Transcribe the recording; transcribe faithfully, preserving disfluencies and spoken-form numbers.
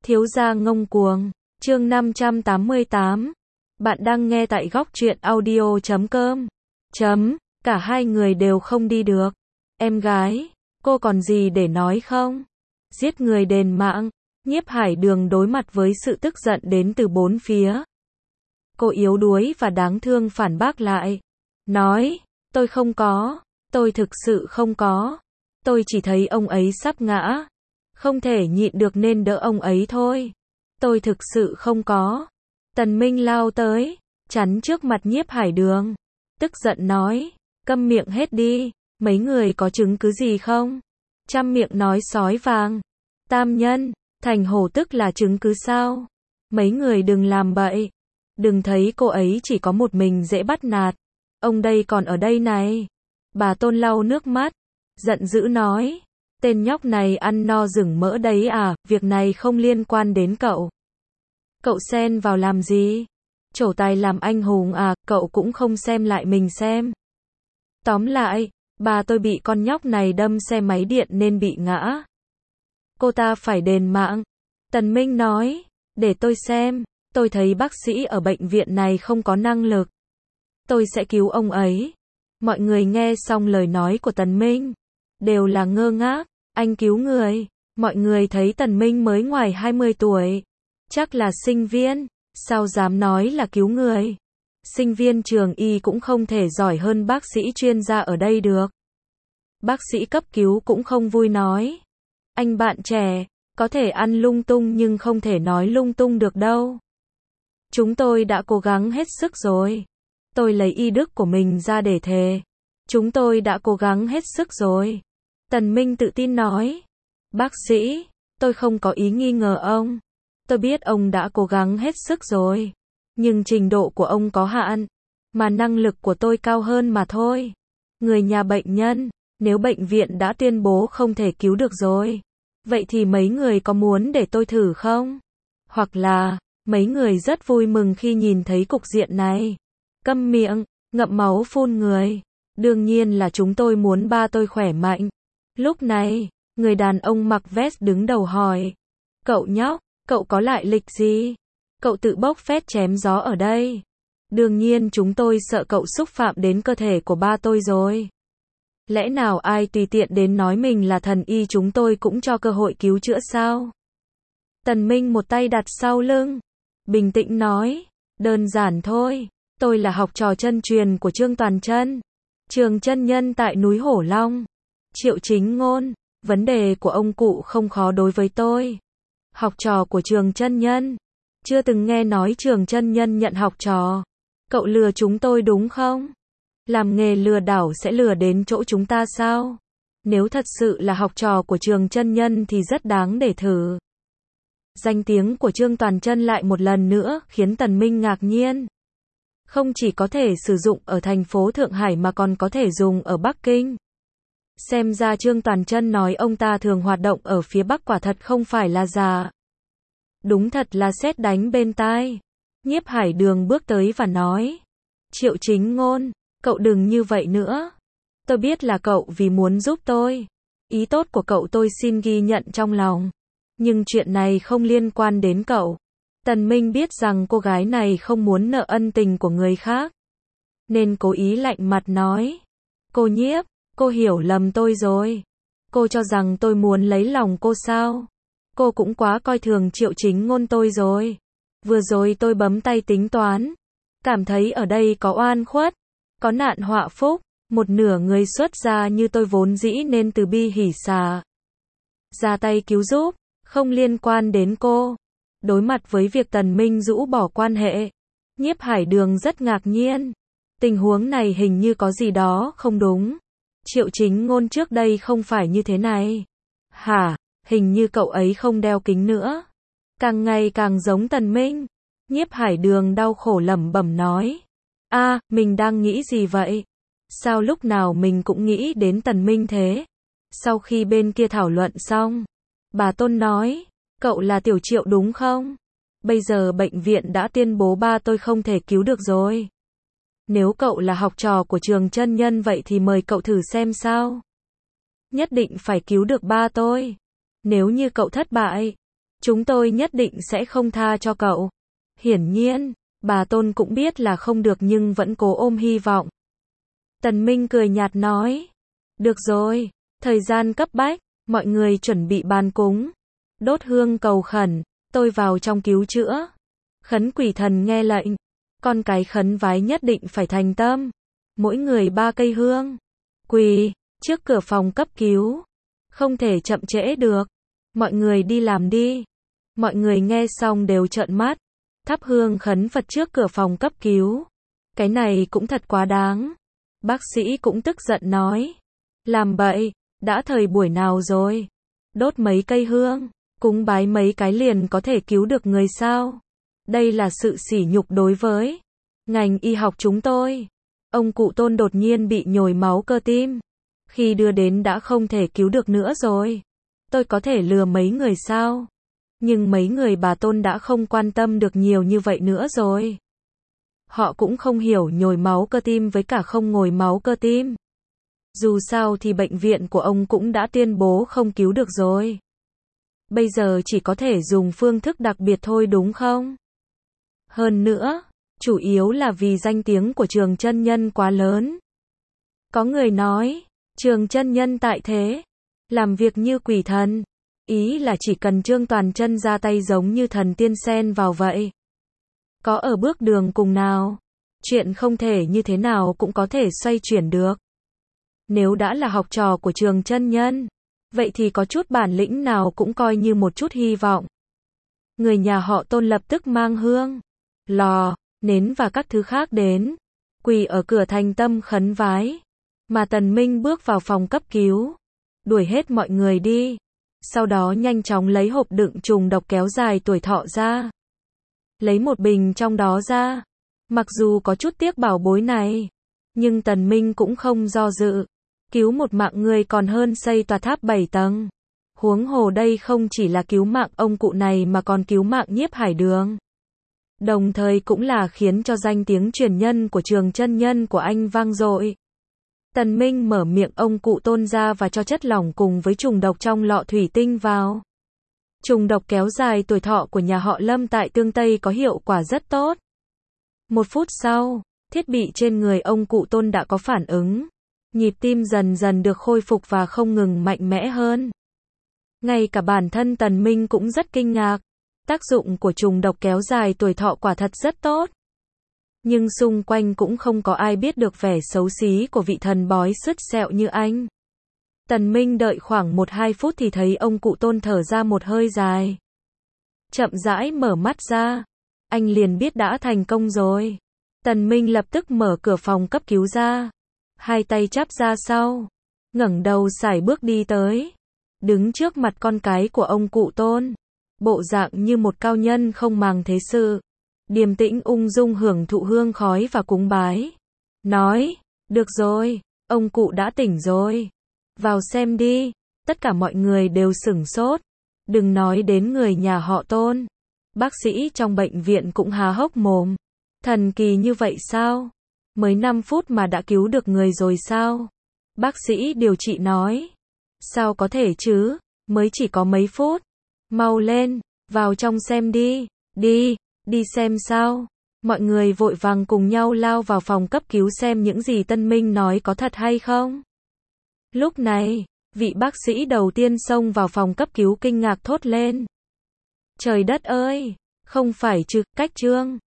Thiếu gia ngông cuồng, chương năm trăm tám mươi tám. Bạn đang nghe tại góc truyện audio chấm com. Chấm, cả hai người đều không đi được. Em gái, cô còn gì để nói không? Giết người đền mạng. Nhiếp Hải Đường đối mặt với sự tức giận đến từ bốn phía. Cô yếu đuối và đáng thương phản bác lại. Nói, tôi không có, tôi thực sự không có. Tôi chỉ thấy ông ấy sắp ngã. Không thể nhịn được nên đỡ ông ấy thôi. Tôi thực sự không có. Tần Minh lao tới, chắn trước mặt Nhiếp Hải Đường. Tức giận nói, câm miệng hết đi, mấy người có chứng cứ gì không? Trăm miệng nói sói vàng. Tam nhân, thành hổ tức là chứng cứ sao? Mấy người đừng làm bậy. Đừng thấy cô ấy chỉ có một mình dễ bắt nạt. Ông đây còn ở đây này. Bà Tôn lau nước mắt, giận dữ nói. Tên nhóc này ăn no rừng mỡ đấy à, việc này không liên quan đến cậu. Cậu xen vào làm gì? Trổ tài làm anh hùng à, cậu cũng không xem lại mình xem. Tóm lại, bà tôi bị con nhóc này đâm xe máy điện nên bị ngã. Cô ta phải đền mạng. Tần Minh nói, để tôi xem, tôi thấy bác sĩ ở bệnh viện này không có năng lực. Tôi sẽ cứu ông ấy. Mọi người nghe xong lời nói của Tần Minh, đều là ngơ ngác. Anh cứu người. Mọi người thấy Tần Minh mới ngoài hai mươi tuổi. Chắc là sinh viên. Sao dám nói là cứu người? Sinh viên trường y cũng không thể giỏi hơn bác sĩ chuyên gia ở đây được. Bác sĩ cấp cứu cũng không vui nói. Anh bạn trẻ, có thể ăn lung tung nhưng không thể nói lung tung được đâu. Chúng tôi đã cố gắng hết sức rồi. Tôi lấy y đức của mình ra để thề. Chúng tôi đã cố gắng hết sức rồi. Tần Minh tự tin nói. Bác sĩ, tôi không có ý nghi ngờ ông. Tôi biết ông đã cố gắng hết sức rồi. Nhưng trình độ của ông có hạn. Mà năng lực của tôi cao hơn mà thôi. Người nhà bệnh nhân, nếu bệnh viện đã tuyên bố không thể cứu được rồi. Vậy thì mấy người có muốn để tôi thử không? Hoặc là, mấy người rất vui mừng khi nhìn thấy cục diện này. Câm miệng, ngậm máu phun người. Đương nhiên là chúng tôi muốn ba tôi khỏe mạnh. Lúc này, người đàn ông mặc vest đứng đầu hỏi. Cậu nhóc, cậu có lại lịch gì? Cậu tự bốc phét chém gió ở đây. Đương nhiên chúng tôi sợ cậu xúc phạm đến cơ thể của ba tôi rồi. Lẽ nào ai tùy tiện đến nói mình là thần y chúng tôi cũng cho cơ hội cứu chữa sao? Tần Minh một tay đặt sau lưng. Bình tĩnh nói. Đơn giản thôi. Tôi là học trò chân truyền của Trương Toàn Chân. Trường chân nhân tại núi Hổ Long. Triệu Chính Ngôn. Vấn đề của ông cụ không khó đối với tôi. Học trò của Trường chân nhân. Chưa từng nghe nói Trường chân nhân nhận học trò. Cậu lừa chúng tôi đúng không? Làm nghề lừa đảo sẽ lừa đến chỗ chúng ta sao? Nếu thật sự là học trò của Trường chân nhân thì rất đáng để thử. Danh tiếng của Trương Toàn Chân lại một lần nữa khiến Tần Minh ngạc nhiên. Không chỉ có thể sử dụng ở thành phố Thượng Hải mà còn có thể dùng ở Bắc Kinh. Xem ra Trương Toàn Chân nói ông ta thường hoạt động ở phía Bắc quả thật không phải là giả. Đúng thật là sét đánh bên tai. Nhiếp Hải Đường bước tới và nói. Triệu Chính Ngôn, cậu đừng như vậy nữa. Tôi biết là cậu vì muốn giúp tôi. Ý tốt của cậu tôi xin ghi nhận trong lòng. Nhưng chuyện này không liên quan đến cậu. Tần Minh biết rằng cô gái này không muốn nợ ân tình của người khác. Nên cố ý lạnh mặt nói. Cô Nhiếp, cô hiểu lầm tôi rồi. Cô cho rằng tôi muốn lấy lòng cô sao? Cô cũng quá coi thường Triệu Chính Ngôn tôi rồi. Vừa rồi tôi bấm tay tính toán. Cảm thấy ở đây có oan khuất. Có nạn họa phúc. Một nửa người xuất gia như tôi vốn dĩ nên từ bi hỷ xả. Ra tay cứu giúp. Không liên quan đến cô. Đối mặt với việc Tần Minh rũ bỏ quan hệ. Nhiếp Hải Đường rất ngạc nhiên. Tình huống này hình như có gì đó không đúng. Triệu Chính Ngôn trước đây không phải như thế này. Hả, hình như cậu ấy không đeo kính nữa. Càng ngày càng giống Tần Minh. Nhiếp Hải Đường đau khổ lẩm bẩm nói. A, à, mình đang nghĩ gì vậy? Sao lúc nào mình cũng nghĩ đến Tần Minh thế? Sau khi bên kia thảo luận xong, bà Tôn nói. Cậu là Tiểu Triệu đúng không? Bây giờ bệnh viện đã tuyên bố ba tôi không thể cứu được rồi. Nếu cậu là học trò của Trường chân nhân vậy thì mời cậu thử xem sao. Nhất định phải cứu được ba tôi. Nếu như cậu thất bại, Chúng tôi nhất định sẽ không tha cho cậu. Hiển nhiên, bà Tôn cũng biết là không được nhưng vẫn cố ôm hy vọng. Tần Minh cười nhạt nói. Được rồi, thời gian cấp bách, mọi người chuẩn bị bàn cúng. Đốt hương cầu khẩn, tôi vào trong cứu chữa. Khấn quỷ thần nghe lệnh. Con cái khấn vái nhất định phải thành tâm. Mỗi người ba cây hương. Quỳ, trước cửa phòng cấp cứu. Không thể chậm trễ được. Mọi người đi làm đi. Mọi người nghe xong đều trợn mắt. Thắp hương khấn Phật trước cửa phòng cấp cứu. Cái này cũng thật quá đáng. Bác sĩ cũng tức giận nói. Làm bậy, đã thời buổi nào rồi? Đốt mấy cây hương, cúng bái mấy cái liền có thể cứu được người sao? Đây là sự sỉ nhục đối với ngành y học chúng tôi. Ông cụ Tôn đột nhiên bị nhồi máu cơ tim. Khi đưa đến đã không thể cứu được nữa rồi. Tôi có thể lừa mấy người sao? Nhưng mấy người bà Tôn đã không quan tâm được nhiều như vậy nữa rồi. Họ cũng không hiểu nhồi máu cơ tim với cả không nhồi máu cơ tim. Dù sao thì bệnh viện của ông cũng đã tuyên bố không cứu được rồi. Bây giờ chỉ có thể dùng phương thức đặc biệt thôi đúng không? Hơn nữa, chủ yếu là vì danh tiếng của Trường Chân Nhân quá lớn. Có người nói, Trường Chân Nhân tại thế, làm việc như quỷ thần. Ý là chỉ cần Trương Toàn Chân ra tay giống như thần tiên xen vào vậy. Có ở bước đường cùng nào, chuyện không thể như thế nào cũng có thể xoay chuyển được. Nếu đã là học trò của Trường Chân Nhân, vậy thì có chút bản lĩnh nào cũng coi như một chút hy vọng. Người nhà họ Tôn lập tức mang hương, lò, nến và các thứ khác đến, quỳ ở cửa thành tâm khấn vái. Mà Tần Minh bước vào phòng cấp cứu, đuổi hết mọi người đi. Sau đó nhanh chóng lấy hộp đựng trùng độc kéo dài tuổi thọ ra. Lấy một bình trong đó ra. Mặc dù có chút tiếc bảo bối này, nhưng Tần Minh cũng không do dự. Cứu một mạng người còn hơn xây tòa tháp bảy tầng. Huống hồ đây không chỉ là cứu mạng ông cụ này mà còn cứu mạng Nhiếp Hải Đường. Đồng thời cũng là khiến cho danh tiếng truyền nhân của Trường Chân Nhân của anh vang dội. Tần Minh mở miệng ông cụ Tôn ra và cho chất lỏng cùng với trùng độc trong lọ thủy tinh vào. Trùng độc kéo dài tuổi thọ của nhà họ Lâm tại Tương Tây có hiệu quả rất tốt. Một phút sau, thiết bị trên người ông cụ Tôn đã có phản ứng. Nhịp tim dần dần được khôi phục và không ngừng mạnh mẽ hơn. Ngay cả bản thân Tần Minh cũng rất kinh ngạc. Tác dụng của trùng độc kéo dài tuổi thọ quả thật rất tốt. Nhưng xung quanh cũng không có ai biết được vẻ xấu xí của vị thần bói sứt sẹo như anh. Tần Minh đợi khoảng một hai phút thì thấy ông cụ Tôn thở ra một hơi dài. Chậm rãi mở mắt ra. Anh liền biết đã thành công rồi. Tần Minh lập tức mở cửa phòng cấp cứu ra. Hai tay chắp ra sau. Ngẩng đầu sải bước đi tới. Đứng trước mặt con cái của ông cụ Tôn. Bộ dạng như một cao nhân không màng thế sự. Điềm tĩnh ung dung hưởng thụ hương khói và cúng bái. Nói, được rồi, ông cụ đã tỉnh rồi. Vào xem đi. Tất cả mọi người đều sửng sốt. Đừng nói đến người nhà họ Tôn. Bác sĩ trong bệnh viện cũng há hốc mồm. Thần kỳ như vậy sao? Mới năm phút mà đã cứu được người rồi sao? Bác sĩ điều trị nói. Sao có thể chứ? Mới chỉ có mấy phút. Mau lên, vào trong xem đi. Đi, đi xem sao? Mọi người vội vàng cùng nhau lao vào phòng cấp cứu xem những gì Tân Minh nói có thật hay không. Lúc này, vị bác sĩ đầu tiên xông vào phòng cấp cứu kinh ngạc thốt lên. Trời đất ơi, không phải chứ, cách Trương